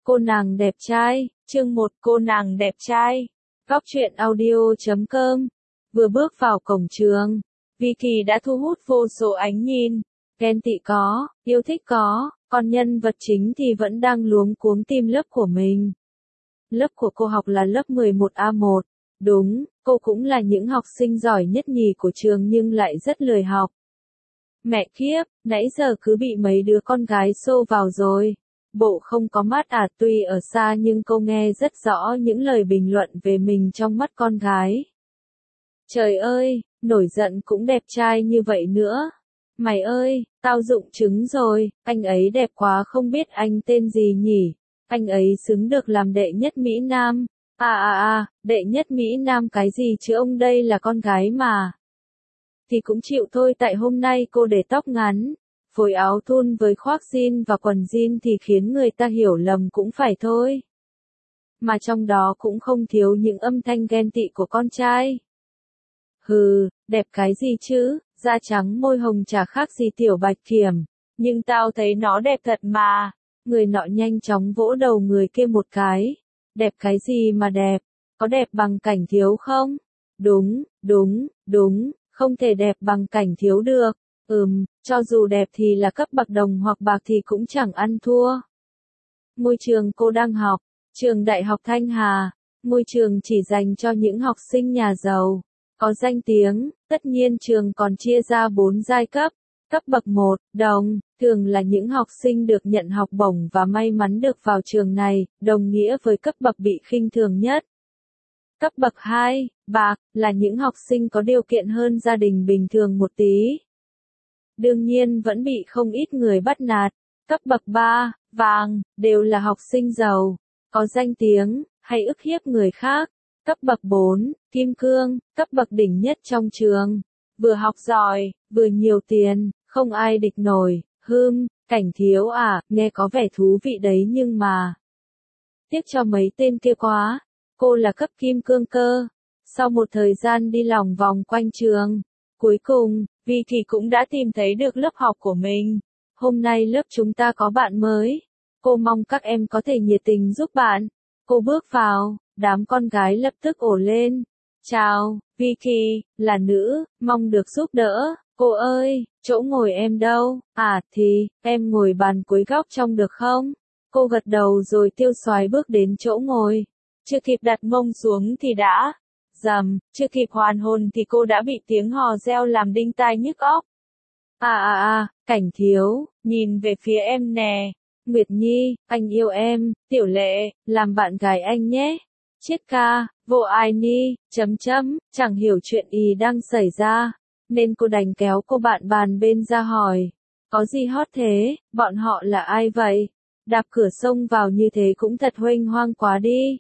Cô nàng đẹp trai, chương 1 cô nàng đẹp trai. Góc truyện audio.com. Vừa bước vào cổng trường, Vicky đã thu hút vô số ánh nhìn. Ghen tị có, yêu thích có, còn nhân vật chính thì vẫn đang luống cuống tìm lớp của mình. Lớp của cô học là lớp 11A1. Đúng, cô cũng là những học sinh giỏi nhất nhì của trường nhưng lại rất lười học. Mẹ kiếp, nãy giờ cứ bị mấy đứa con gái xô vào rồi. Bộ không có mắt à, tuy ở xa nhưng cô nghe rất rõ những lời bình luận về mình trong mắt con gái. Trời ơi, nổi giận cũng đẹp trai như vậy nữa. Mày ơi, tao rụng trứng rồi, anh ấy đẹp quá, không biết anh tên gì nhỉ? Anh ấy xứng được làm đệ nhất Mỹ Nam. Đệ nhất Mỹ Nam cái gì chứ, ông đây là con gái mà. Thì cũng chịu thôi, tại hôm nay cô để tóc ngắn, phối áo thun với khoác jean và quần jean thì khiến người ta hiểu lầm cũng phải thôi. Mà trong đó cũng không thiếu những âm thanh ghen tị của con trai. Hừ, đẹp cái gì chứ, da trắng môi hồng chả khác gì Tiểu Bạch Kiểm. Nhưng tao thấy nó đẹp thật mà. Người nọ nhanh chóng vỗ đầu người kia một cái. Đẹp cái gì mà đẹp, có đẹp bằng Cảnh Thiếu không? Đúng, không thể đẹp bằng Cảnh Thiếu được. Cho dù đẹp thì là cấp bậc đồng hoặc bạc thì cũng chẳng ăn thua. Ngôi trường cô đang học, trường Đại học Thanh Hà, ngôi trường chỉ dành cho những học sinh nhà giàu, có danh tiếng. Tất nhiên trường còn chia ra 4 giai cấp. Cấp bậc 1, đồng, thường là những học sinh được nhận học bổng và may mắn được vào trường này, đồng nghĩa với cấp bậc bị khinh thường nhất. Cấp bậc 2, bạc, là những học sinh có điều kiện hơn gia đình bình thường một tí. Đương nhiên vẫn bị không ít người bắt nạt. Cấp bậc 3, vàng, đều là học sinh giàu, có danh tiếng, hay ức hiếp người khác. Cấp bậc 4, kim cương, cấp bậc đỉnh nhất trong trường. Vừa học giỏi, vừa nhiều tiền, không ai địch nổi. Cảnh Thiếu à, nghe có vẻ thú vị đấy nhưng mà tiếc cho mấy tên kia quá. Cô là cấp kim cương cơ. Sau một thời gian đi lòng vòng quanh trường, cuối cùng, Vicky cũng đã tìm thấy được lớp học của mình. Hôm nay lớp chúng ta có bạn mới. Cô mong các em có thể nhiệt tình giúp bạn. Cô bước vào, đám con gái lập tức ồ lên. Chào, Vicky, là nữ, mong được giúp đỡ. Cô ơi, chỗ ngồi em đâu? Thì, em ngồi bàn cuối góc trong được không? Cô gật đầu rồi tiêu xoái bước đến chỗ ngồi. Chưa kịp đặt mông xuống thì đã chưa kịp hoàn hồn thì cô đã bị tiếng hò reo làm đinh tai nhức óc. Cảnh Thiếu, nhìn về phía em nè. Nguyệt Nhi, anh yêu em. Tiểu Lệ, làm bạn gái anh nhé. Chiết ca, vô ai ni, chẳng hiểu chuyện gì đang xảy ra, nên cô đành kéo cô bạn bàn bên ra hỏi. Có gì hot thế, bọn họ là ai vậy? Đạp cửa xông vào như thế cũng thật huênh hoang quá đi.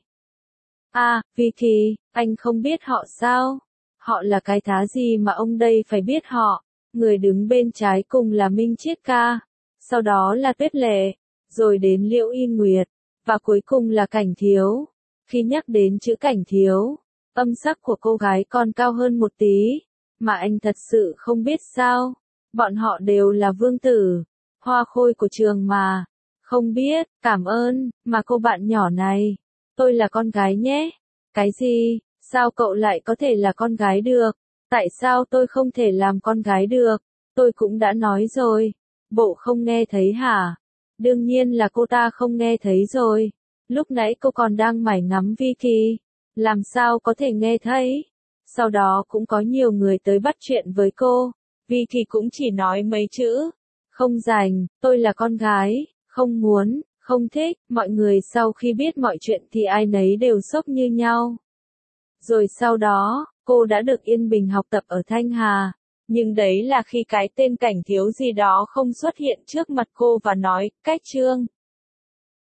Vicky, anh không biết họ sao? Họ là cái thá gì mà ông đây phải biết họ? Người đứng bên trái cùng là Minh Chiết ca, sau đó là Tuyết Lệ, rồi đến Liễu Y Nguyệt, và cuối cùng là Cảnh Thiếu. Khi nhắc đến chữ Cảnh Thiếu, âm sắc của cô gái còn cao hơn một tí, mà anh thật sự không biết sao. Bọn họ đều là vương tử, hoa khôi của trường mà. Không biết, cảm ơn, mà cô bạn nhỏ này. Tôi là con gái nhé. Cái gì? Sao cậu lại có thể là con gái được? Tại sao tôi không thể làm con gái được? Tôi cũng đã nói rồi. Bộ không nghe thấy hả? Đương nhiên là cô ta không nghe thấy rồi. Lúc nãy cô còn đang mải ngắm Vicky. Làm sao có thể nghe thấy? Sau đó cũng có nhiều người tới bắt chuyện với cô. Vicky cũng chỉ nói mấy chữ. Không rành, tôi là con gái, không muốn, không thích. Mọi người sau khi biết mọi chuyện thì ai nấy đều sốc như nhau. Rồi sau đó, cô đã được yên bình học tập ở Thanh Hà. Nhưng đấy là khi cái tên Cảnh Thiếu gì đó không xuất hiện trước mặt cô và nói, cách Trương,